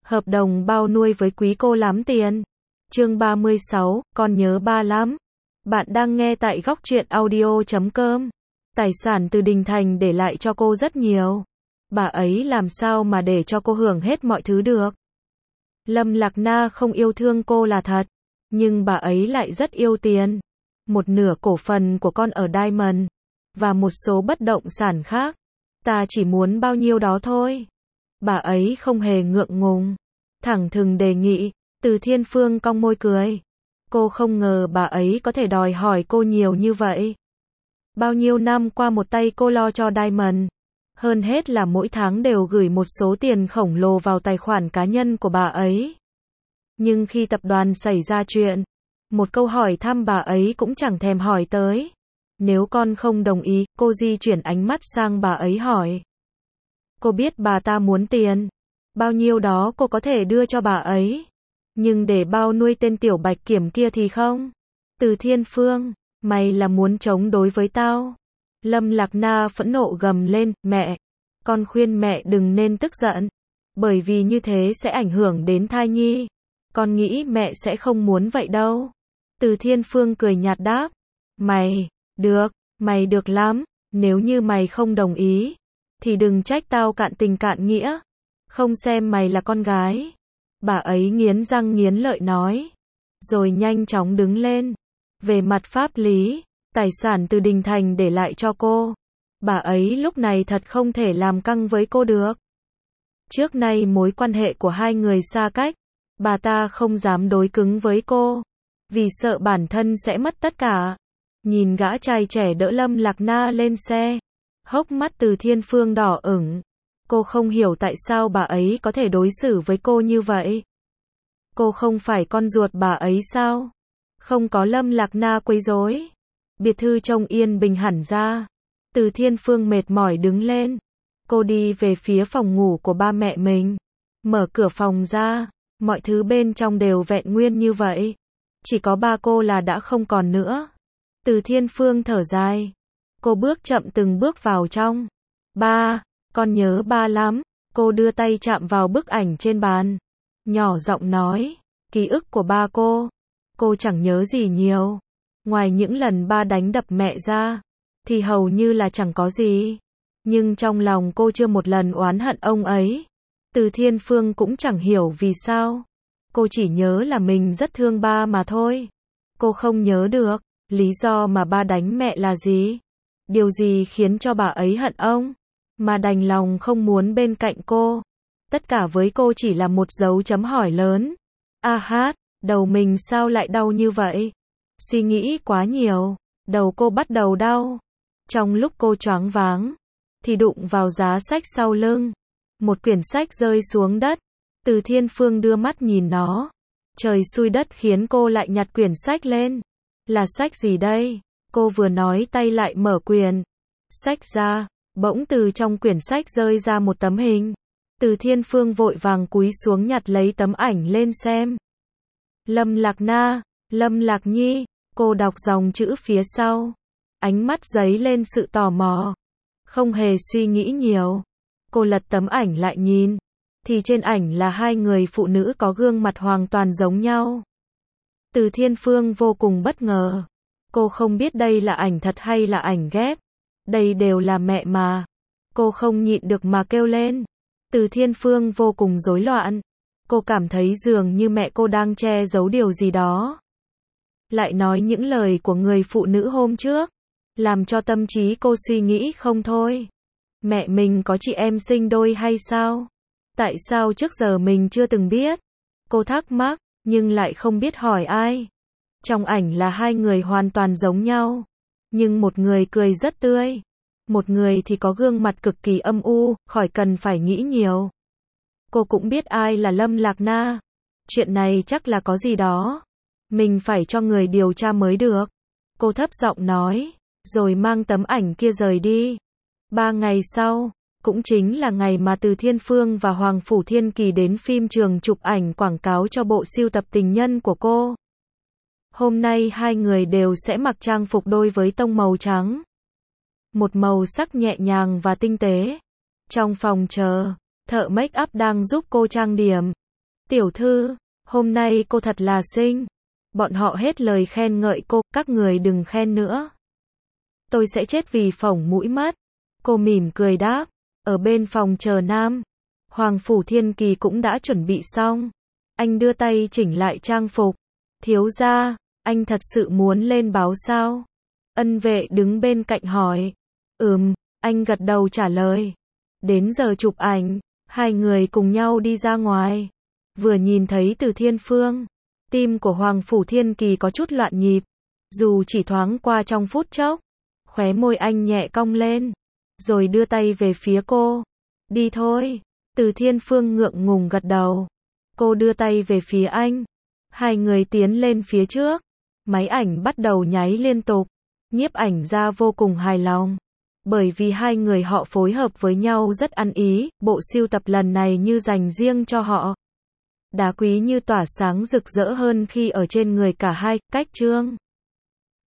Hợp đồng bao nuôi với quý cô lắm tiền. Chương 36, con nhớ ba lắm. Bạn đang nghe tại góc truyện audio.com. Tài sản từ Đình Thành để lại cho cô rất nhiều. Bà ấy làm sao mà để cho cô hưởng hết mọi thứ được. Lâm Lạc Na không yêu thương cô là thật, nhưng bà ấy lại rất yêu tiền. Một nửa cổ phần của con ở Diamond, và một số bất động sản khác. Ta chỉ muốn bao nhiêu đó thôi. Bà ấy không hề ngượng ngùng, thẳng thừng đề nghị. Từ Thiên Phương cong môi cười. Cô không ngờ bà ấy có thể đòi hỏi cô nhiều như vậy. Bao nhiêu năm qua một tay cô lo cho Diamond. Hơn hết là mỗi tháng đều gửi một số tiền khổng lồ vào tài khoản cá nhân của bà ấy. Nhưng khi tập đoàn xảy ra chuyện, một câu hỏi thăm bà ấy cũng chẳng thèm hỏi tới. Nếu con không đồng ý, cô di chuyển ánh mắt sang bà ấy hỏi. Cô biết bà ta muốn tiền. Bao nhiêu đó cô có thể đưa cho bà ấy. Nhưng để bao nuôi tên tiểu bạch kiểm kia thì không. Từ Thiên Phương, mày là muốn chống đối với tao. Lâm Lạc Na phẫn nộ gầm lên, mẹ. Con khuyên mẹ đừng nên tức giận. Bởi vì như thế sẽ ảnh hưởng đến thai nhi. Con nghĩ mẹ sẽ không muốn vậy đâu. Từ Thiên Phương cười nhạt đáp. Mày được lắm. Nếu như mày không đồng ý, thì đừng trách tao cạn tình cạn nghĩa. Không xem mày là con gái. Bà ấy nghiến răng nghiến lợi nói. Rồi nhanh chóng đứng lên. Về mặt pháp lý, tài sản từ Đình Thành để lại cho cô. Bà ấy lúc này thật không thể làm căng với cô được. Trước nay mối quan hệ của hai người xa cách, bà ta không dám đối cứng với cô. Vì sợ bản thân sẽ mất tất cả. Nhìn gã trai trẻ đỡ Lâm Lạc Na lên xe. Hốc mắt Từ Thiên Phương đỏ ửng. Cô không hiểu tại sao bà ấy có thể đối xử với cô như vậy. Cô không phải con ruột bà ấy sao? Không có Lâm Lạc Na quấy rối. Biệt thự trông yên bình hẳn ra. Từ Thiên Phương mệt mỏi đứng lên. Cô đi về phía phòng ngủ của ba mẹ mình. Mở cửa phòng ra. Mọi thứ bên trong đều vẹn nguyên như vậy. Chỉ có ba cô là đã không còn nữa. Từ Thiên Phương thở dài. Cô bước chậm từng bước vào trong. Ba, con nhớ ba lắm. Cô đưa tay chạm vào bức ảnh trên bàn. Nhỏ giọng nói. Ký ức của ba cô chẳng nhớ gì nhiều. Ngoài những lần ba đánh đập mẹ ra, thì hầu như là chẳng có gì. Nhưng trong lòng cô chưa một lần oán hận ông ấy. Từ Thiên Phương cũng chẳng hiểu vì sao. Cô chỉ nhớ là mình rất thương ba mà thôi. Cô không nhớ được lý do mà ba đánh mẹ là gì. Điều gì khiến cho bà ấy hận ông, mà đành lòng không muốn bên cạnh cô. Tất cả với cô chỉ là một dấu chấm hỏi lớn. Đầu mình sao lại đau như vậy? Suy nghĩ quá nhiều, đầu cô bắt đầu đau. Trong lúc cô choáng váng, thì đụng vào giá sách sau lưng. Một quyển sách rơi xuống đất. Từ Thiên Phương đưa mắt nhìn nó. Trời xui đất khiến cô lại nhặt quyển sách lên. Là sách gì đây? Cô vừa nói tay lại mở quyển sách ra. Bỗng từ trong quyển sách rơi ra một tấm hình. Từ Thiên Phương vội vàng cúi xuống nhặt lấy tấm ảnh lên xem. Lâm Lạc Na, Lâm Lạc Nhi. Cô đọc dòng chữ phía sau. Ánh mắt dấy lên sự tò mò. Không hề suy nghĩ nhiều. Cô lật tấm ảnh lại nhìn. Thì trên ảnh là hai người phụ nữ có gương mặt hoàn toàn giống nhau. Từ Thiên Phương vô cùng bất ngờ. Cô không biết đây là ảnh thật hay là ảnh ghép. Đây đều là mẹ mà. Cô không nhịn được mà kêu lên. Từ Thiên Phương vô cùng rối loạn. Cô cảm thấy dường như mẹ cô đang che giấu điều gì đó. Lại nói những lời của người phụ nữ hôm trước, làm cho tâm trí cô suy nghĩ không thôi. Mẹ mình có chị em sinh đôi hay sao? Tại sao trước giờ mình chưa từng biết? Cô thắc mắc, nhưng lại không biết hỏi ai. Trong ảnh là hai người hoàn toàn giống nhau. Nhưng một người cười rất tươi. Một người thì có gương mặt cực kỳ âm u, khỏi cần phải nghĩ nhiều. Cô cũng biết ai là Lâm Lạc Na. Chuyện này chắc là có gì đó. Mình phải cho người điều tra mới được. Cô thấp giọng nói, rồi mang tấm ảnh kia rời đi. 3 ngày sau, cũng chính là ngày mà Từ Thiên Phương và Hoàng Phủ Thiên Kỳ đến phim trường chụp ảnh quảng cáo cho bộ sưu tập tình nhân của cô. Hôm nay hai người đều sẽ mặc trang phục đôi với tông màu trắng. Một màu sắc nhẹ nhàng và tinh tế. Trong phòng chờ, thợ make up đang giúp cô trang điểm. Tiểu thư, hôm nay cô thật là xinh. Bọn họ hết lời khen ngợi cô, các người đừng khen nữa. Tôi sẽ chết vì phỏng mũi mất. Cô mỉm cười đáp. Ở bên phòng chờ nam, Hoàng Phủ Thiên Kỳ cũng đã chuẩn bị xong. Anh đưa tay chỉnh lại trang phục. Thiếu gia, anh thật sự muốn lên báo sao? Ân vệ đứng bên cạnh hỏi. Anh gật đầu trả lời. Đến giờ chụp ảnh, hai người cùng nhau đi ra ngoài. Vừa nhìn thấy Từ Thiên Phương, tim của Hoàng Phủ Thiên Kỳ có chút loạn nhịp. Dù chỉ thoáng qua trong phút chốc, khóe môi anh nhẹ cong lên, rồi đưa tay về phía cô. Đi thôi. Từ Thiên Phương ngượng ngùng gật đầu. Cô đưa tay về phía anh. Hai người tiến lên phía trước. Máy ảnh bắt đầu nháy liên tục. Nhiếp ảnh gia vô cùng hài lòng. Bởi vì hai người họ phối hợp với nhau rất ăn ý, bộ sưu tập lần này như dành riêng cho họ. Đá quý như tỏa sáng rực rỡ hơn khi ở trên người cả hai, cách chương.